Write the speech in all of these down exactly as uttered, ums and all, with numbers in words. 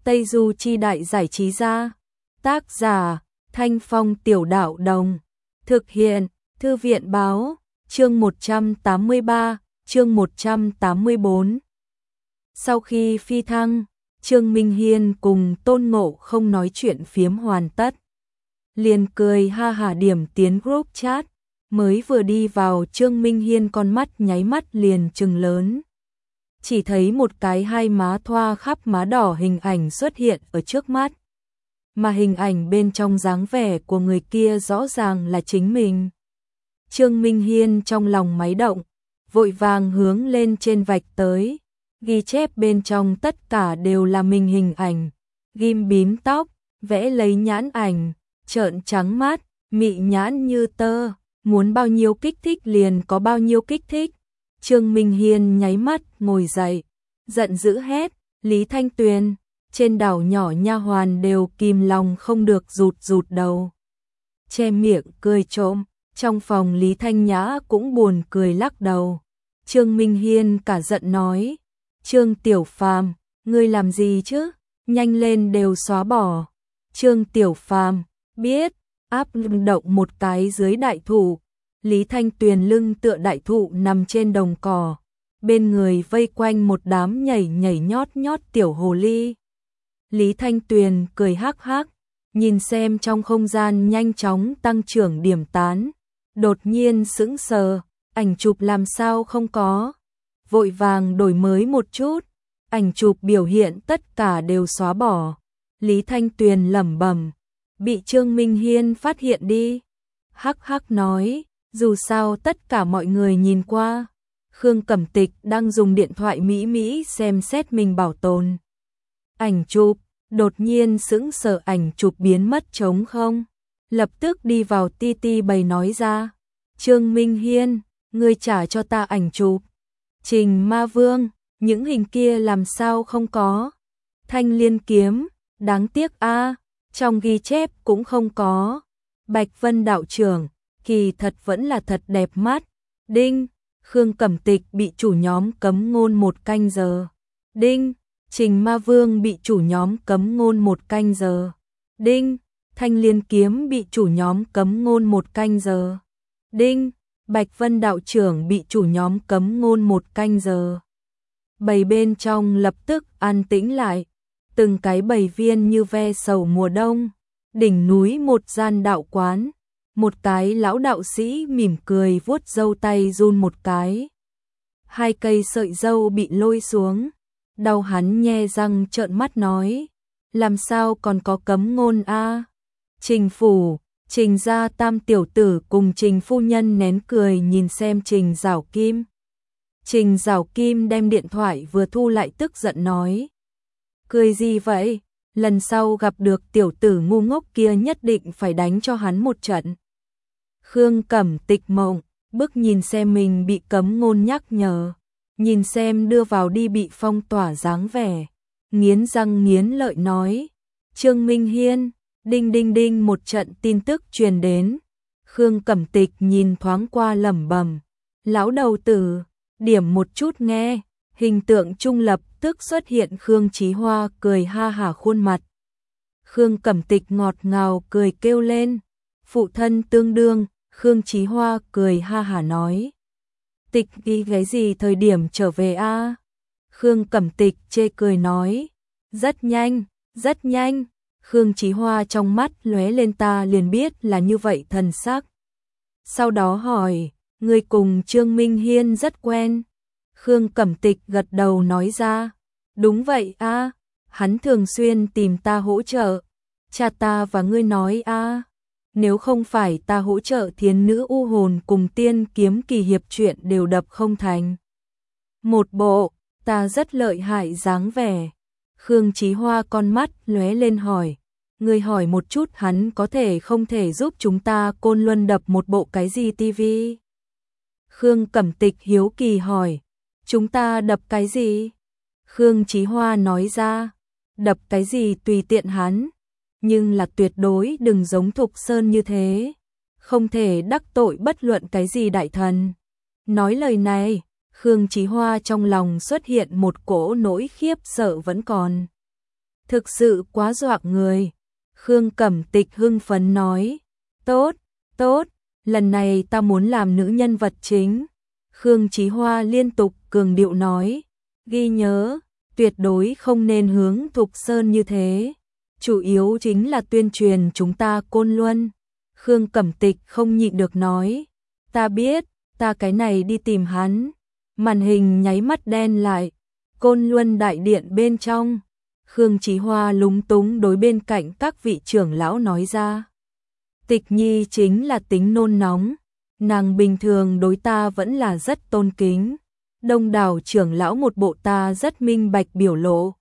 Tây Du Chi Đại Giải Trí Gia. Tác giả Thanh Phong Tiểu Đạo Đồng. Thực hiện Thư viện Báo. Chương một trăm tám mươi ba, chương một trăm tám mươi bốn. Sau khi phi thăng, Trương Minh Hiên cùng Tôn Ngộ không nói chuyện phiếm hoàn tất. Liền cười ha hả điểm tiến group chat, mới vừa đi vào Trương Minh Hiên con mắt nháy mắt liền trừng lớn. Chỉ thấy một cái hai má thoa khắp má đỏ hình ảnh xuất hiện ở trước mắt. Mà hình ảnh bên trong dáng vẻ của người kia rõ ràng là chính mình. Trương Minh Hiên trong lòng máy động, vội vàng hướng lên trên vạch tới, ghi chép bên trong tất cả đều là mình hình ảnh, ghim bím tóc, vẽ lấy nhãn ảnh, trợn trắng mắt, mị nhãn như tơ, muốn bao nhiêu kích thích liền có bao nhiêu kích thích. Trương Minh Hiên nháy mắt ngồi dậy, giận dữ hét, Lý Thanh Tuyền, trên đảo nhỏ nha hoàn đều kìm lòng không được rụt rụt đầu. Che miệng cười trộm, trong phòng Lý Thanh Nhã cũng buồn cười lắc đầu. Trương Minh Hiên cả giận nói, Trương Tiểu Phàm, ngươi làm gì chứ, nhanh lên đều xóa bỏ. Trương Tiểu Phàm, biết, áp động một cái dưới đại thụ. Lý Thanh Tuyền lưng tựa đại thụ nằm trên đồng cỏ, bên người vây quanh một đám nhảy nhảy nhót nhót tiểu hồ ly. Lý Thanh Tuyền cười hắc hắc, nhìn xem trong không gian nhanh chóng tăng trưởng điểm tán, đột nhiên sững sờ, ảnh chụp làm sao không có, vội vàng đổi mới một chút, ảnh chụp biểu hiện tất cả đều xóa bỏ. Lý Thanh Tuyền lẩm bẩm, bị Trương Minh Hiên phát hiện đi. Hắc hắc nói, dù sao tất cả mọi người nhìn qua, Khương Cẩm Tịch đang dùng điện thoại mỹ mỹ xem xét mình bảo tồn ảnh chụp, đột nhiên sững sờ, ảnh chụp biến mất trống không, lập tức đi vào ti ti bày nói ra, Trương Minh Hiên, ngươi trả cho ta ảnh chụp. Trình Ma Vương, những hình kia làm sao không có. Thanh Liên kiếm, đáng tiếc a, trong ghi chép cũng không có. Bạch Vân đạo trưởng, kỳ thật vẫn là thật đẹp mắt. Đinh, Khương Cẩm Tịch bị chủ nhóm cấm ngôn một canh giờ. Đinh, Trình Ma Vương bị chủ nhóm cấm ngôn một canh giờ. Đinh, Thanh Liên kiếm bị chủ nhóm cấm ngôn một canh giờ. Đinh, Bạch Vân đạo trưởng bị chủ nhóm cấm ngôn một canh giờ. Bầy bên trong lập tức an tĩnh lại, từng cái bầy viên như ve sầu mùa đông. Đỉnh núi một gian đạo quán, một cái lão đạo sĩ mỉm cười vuốt râu tay run một cái. Hai cây sợi râu bị lôi xuống, đau hắn nhe răng trợn mắt nói, làm sao còn có cấm ngôn a? Trình phủ, Trình gia tam tiểu tử cùng Trình phu nhân nén cười nhìn xem Trình Giảo Kim. Trình Giảo Kim đem điện thoại vừa thu lại tức giận nói, cười gì vậy? Lần sau gặp được tiểu tử ngu ngốc kia nhất định phải đánh cho hắn một trận. Khương Cẩm Tịch mộng, bức nhìn xem mình bị cấm ngôn nhắc nhở, nhìn xem đưa vào đi bị phong tỏa dáng vẻ, nghiến răng nghiến lợi nói, Trương Minh Hiên, đinh đinh đinh một trận tin tức truyền đến. Khương Cẩm Tịch nhìn thoáng qua lẩm bẩm, lão đầu tử, điểm một chút nghe. Hình tượng trung lập tức xuất hiện Khương Chí Hoa cười ha hả khuôn mặt. Khương Cẩm Tịch ngọt ngào cười kêu lên, phụ thân tương đương. Khương Chí Hoa cười ha hả nói, Tịch đi cái gì thời điểm trở về a? Khương Cẩm Tịch chê cười nói, rất nhanh, rất nhanh. Khương Chí Hoa trong mắt lóe lên ta liền biết là như vậy thần sắc. Sau đó hỏi, người cùng Trương Minh Hiên rất quen. Khương Cẩm Tịch gật đầu nói ra, đúng vậy a, hắn thường xuyên tìm ta hỗ trợ. Cha ta và ngươi nói a, nếu không phải ta hỗ trợ Thiến Nữ U Hồn cùng Tiên Kiếm Kỳ Hiệp truyện đều đập không thành một bộ, ta rất lợi hại dáng vẻ. Khương Chí Hoa con mắt lóe lên hỏi, ngươi hỏi một chút hắn có thể không thể giúp chúng ta Côn Luân đập một bộ cái gì tivi? Khương Cẩm Tịch hiếu kỳ hỏi, chúng ta đập cái gì? Khương Chí Hoa nói ra, đập cái gì tùy tiện hắn, nhưng là tuyệt đối đừng giống Thục Sơn như thế, không thể đắc tội bất luận cái gì đại thần. Nói lời này, Khương Chí Hoa trong lòng xuất hiện một cỗ nỗi khiếp sợ vẫn còn thực sự quá dọa người. Khương Cẩm Tịch hưng phấn nói, tốt, tốt, lần này ta muốn làm nữ nhân vật chính. Khương Chí Hoa liên tục cường điệu nói, ghi nhớ, tuyệt đối không nên hướng Thục Sơn như thế. Chủ yếu chính là tuyên truyền chúng ta Côn Luân. Khương Cẩm Tịch không nhịn được nói, ta biết, ta cái này đi tìm hắn. Màn hình nháy mắt đen lại, Côn Luân đại điện bên trong. Khương Chí Hoa lúng túng đối bên cạnh các vị trưởng lão nói ra. Tịch Nhi chính là tính nôn nóng, nàng bình thường đối ta vẫn là rất tôn kính. Đông đảo trưởng lão một bộ ta rất minh bạch biểu lộ.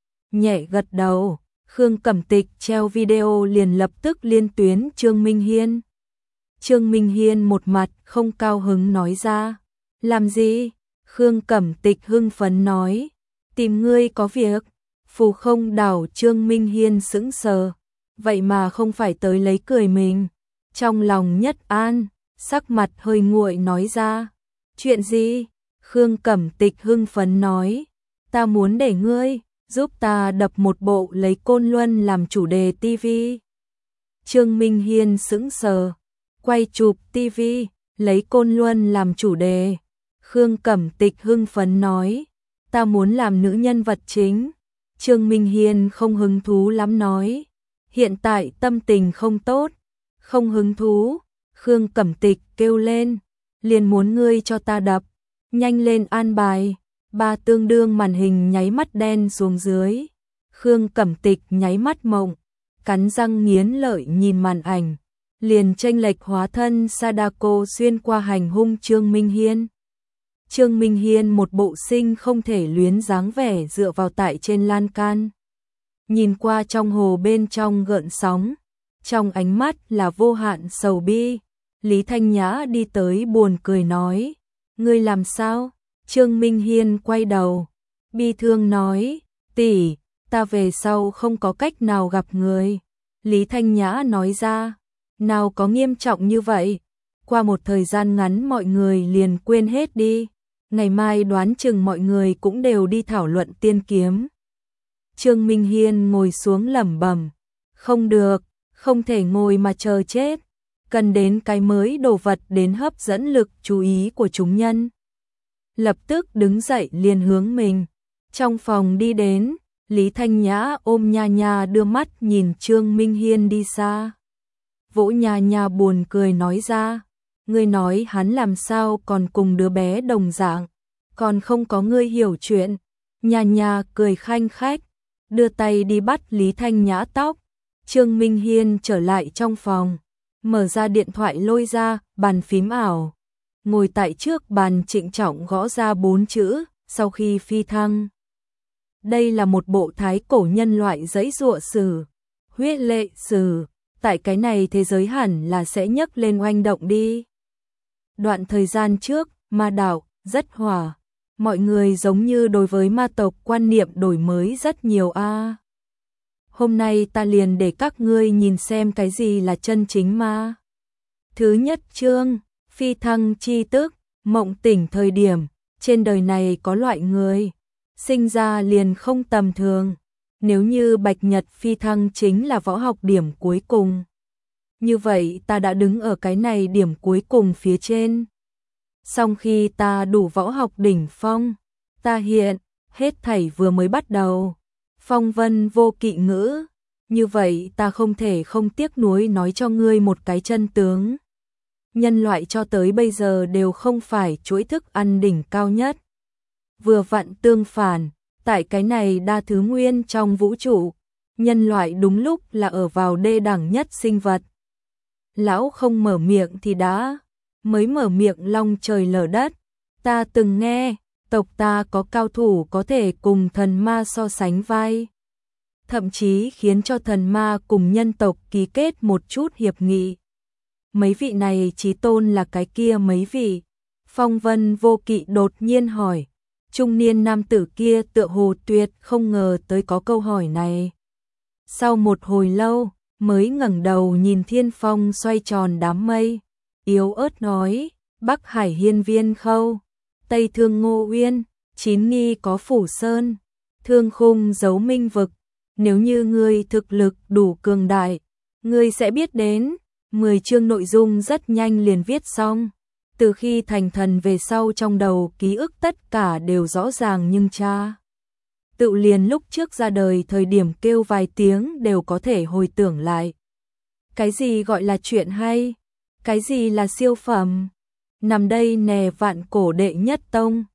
Nhẹ gật đầu, Khương Cẩm Tịch treo video liền lập tức liên tuyến Trương Minh Hiên. Trương Minh Hiên một mặt không cao hứng nói ra, làm gì? Khương Cẩm Tịch hưng phấn nói, tìm ngươi có việc. Phù Không đảo Trương Minh Hiên sững sờ, vậy mà không phải tới lấy cười mình. Trong lòng nhất an, sắc mặt hơi nguội nói ra, chuyện gì? Khương Cẩm Tịch hưng phấn nói, ta muốn để ngươi giúp ta đập một bộ lấy Côn Luân làm chủ đề ti vi. Trương Minh Hiên sững sờ, quay chụp ti vi, lấy Côn Luân làm chủ đề. Khương Cẩm Tịch hưng phấn nói, ta muốn làm nữ nhân vật chính. Trương Minh Hiên không hứng thú lắm nói, hiện tại tâm tình không tốt, không hứng thú. Khương Cẩm Tịch kêu lên, liền muốn ngươi cho ta đập, nhanh lên an bài. Ba tương đương màn hình nháy mắt đen xuống dưới. Khương Cẩm Tịch nháy mắt mộng, cắn răng nghiến lợi nhìn màn ảnh, liền chênh lệch hóa thân Sadako xuyên qua hành hung Trương Minh Hiên. Trương Minh Hiên một bộ sinh không thể luyến dáng vẻ dựa vào tại trên lan can. Nhìn qua trong hồ bên trong gợn sóng, trong ánh mắt là vô hạn sầu bi. Lý Thanh Nhã đi tới buồn cười nói, ngươi làm sao? Trương Minh Hiên quay đầu, bi thương nói, tỷ, ta về sau không có cách nào gặp người. Lý Thanh Nhã nói ra, nào có nghiêm trọng như vậy, qua một thời gian ngắn mọi người liền quên hết đi. Ngày mai đoán chừng mọi người cũng đều đi thảo luận tiên kiếm. Trương Minh Hiên ngồi xuống lẩm bẩm, không được, không thể ngồi mà chờ chết, cần đến cái mới đồ vật đến hấp dẫn lực chú ý của chúng nhân. Lập tức đứng dậy liền hướng mình trong phòng đi đến. Lý Thanh Nhã ôm Nha Nha đưa mắt nhìn Trương Minh Hiên đi xa. Vỗ Nha Nha buồn cười nói ra, ngươi nói hắn làm sao còn cùng đứa bé đồng dạng, còn không có ngươi hiểu chuyện. Nha Nha cười khanh khách, đưa tay đi bắt Lý Thanh Nhã tóc. Trương Minh Hiên trở lại trong phòng, mở ra điện thoại lôi ra bàn phím ảo, ngồi tại trước bàn trịnh trọng gõ ra bốn chữ, sau khi phi thăng. Đây là một bộ thái cổ nhân loại giãy giụa sử, huyết lệ sử, tại cái này thế giới hẳn là sẽ nhấc lên oanh động đi. Đoạn thời gian trước, ma đạo rất hỏa, mọi người giống như đối với ma tộc quan niệm đổi mới rất nhiều a. À. Hôm nay ta liền để các ngươi nhìn xem cái gì là chân chính ma. Thứ nhất chương, phi thăng chi tức, mộng tỉnh thời điểm, trên đời này có loại người sinh ra liền không tầm thường. Nếu như Bạch Nhật phi thăng chính là võ học điểm cuối cùng, như vậy ta đã đứng ở cái này điểm cuối cùng phía trên. Song khi ta đủ võ học đỉnh phong, ta hiện, hết thảy vừa mới bắt đầu. Phong vân vô kỵ ngữ, như vậy ta không thể không tiếc nuối nói cho ngươi một cái chân tướng. Nhân loại cho tới bây giờ đều không phải chuỗi thức ăn đỉnh cao nhất. Vừa vặn tương phản, tại cái này đa thứ nguyên trong vũ trụ, nhân loại đúng lúc là ở vào đê đẳng nhất sinh vật. Lão không mở miệng thì đã, mới mở miệng long trời lở đất. Ta từng nghe, tộc ta có cao thủ có thể cùng thần ma so sánh vai. Thậm chí khiến cho thần ma cùng nhân tộc ký kết một chút hiệp nghị. Mấy vị này chí tôn là cái kia mấy vị? Phong vân vô kỵ đột nhiên hỏi. Trung niên nam tử kia tựa hồ tuyệt không ngờ tới có câu hỏi này. Sau một hồi lâu, mới ngẩng đầu nhìn thiên phong xoay tròn đám mây. Yếu ớt nói, Bắc Hải hiên viên khâu, Tây thương Ngô Uyên, Chín Nghi có Phủ Sơn, Thương Khung giấu minh vực, nếu như ngươi thực lực đủ cường đại, ngươi sẽ biết đến. mười chương nội dung rất nhanh liền viết xong. Từ khi thành thần về sau trong đầu ký ức tất cả đều rõ ràng nhưng cha. Tự liền lúc trước ra đời thời điểm kêu vài tiếng đều có thể hồi tưởng lại. Cái gì gọi là chuyện hay? Cái gì là siêu phẩm? Nằm đây nè vạn cổ đệ nhất tông.